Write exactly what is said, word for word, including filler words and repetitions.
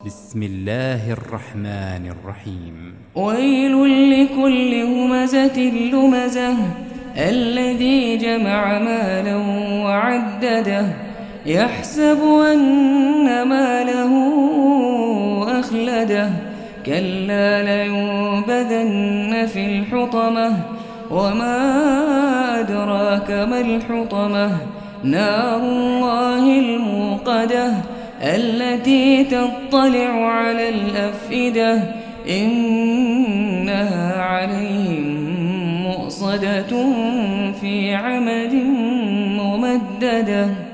بسم الله الرحمن الرحيم. ويل لكل همزة لمزة الذي جمع مالا وعدده يحسب أن ماله أخلده كلا لينبذن في الحطمة وما أدراك ما الحطمة نار الله الموقدة التي تطلع على الأفئدة إنها عليهم مؤصدة في عمد ممددة.